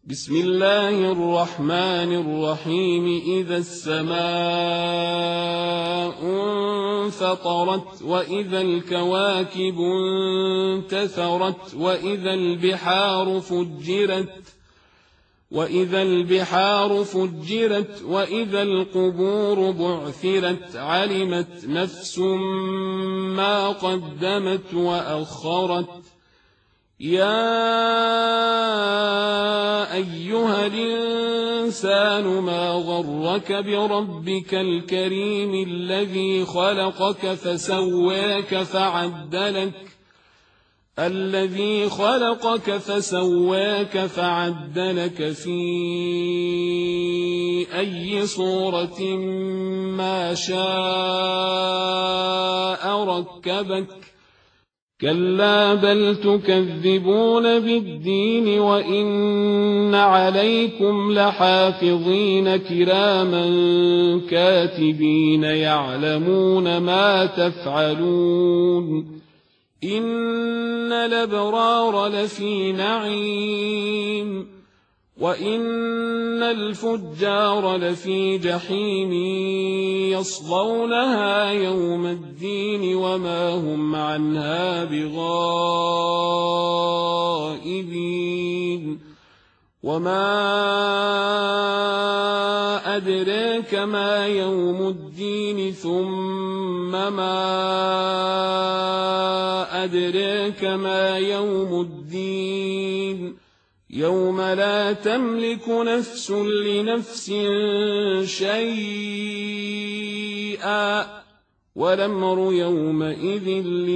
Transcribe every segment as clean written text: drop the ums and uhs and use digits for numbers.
بسم الله الرحمن الرحيم. إذا السماء انفطرت وإذا الكواكب انتثرت وإذا البحار فجرت وإذا القبور بعثرت علمت نفس ما قدمت وأخرت. يا أيها الإنسان ما غرك بربك الكريم الذي خلقك فسواك فعدلك في أي صورة ما شاء ركبك. كلا بل تكذبون بالدين وإن عليكم لحافظين كراما كاتبين يعلمون ما تفعلون. إن الأبرار لفي نعيم وإن الفجار لفي جحيم يصلونها يوم الدين وما هم عنها بغائبين. وما أدراك ما يوم الدين ثم ما أدراك ما يوم الدين يوم لا تملك نفس لنفس شيئا والأمر يومئذ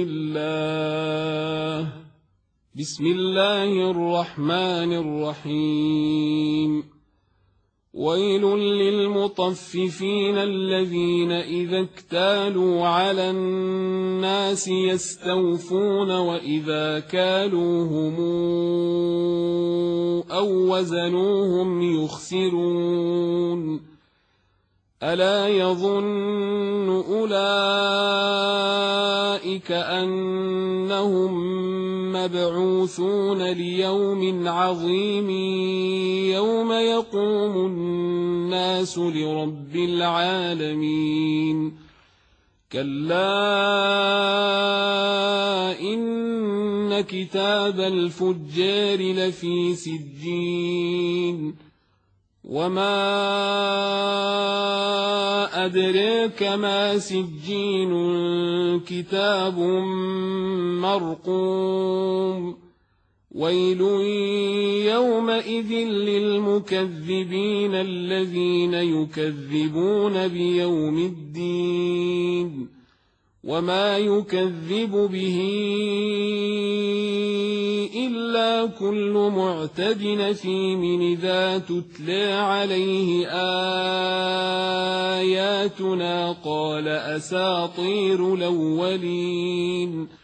لله. بسم الله الرحمن الرحيم. ويل للمطففين الذين إذا اكتالوا على الناس يستوفون وإذا كالوهم أو وزنوهم يخسرون. ألا يظن أولئك أنهم مبعوثون ليوم عظيم يوم يقوم الناس لرب العالمين. كلا إن كتاب الفجار لفي سجين. وما أدراك ما سجين كتاب مرقوم. ويل يومئذ للمكذبين الذين يكذبون بيوم الدين وما يكذب به إلا كل معتد أثيم إذا تتلى عليه آياتنا قال أساطير الأولين.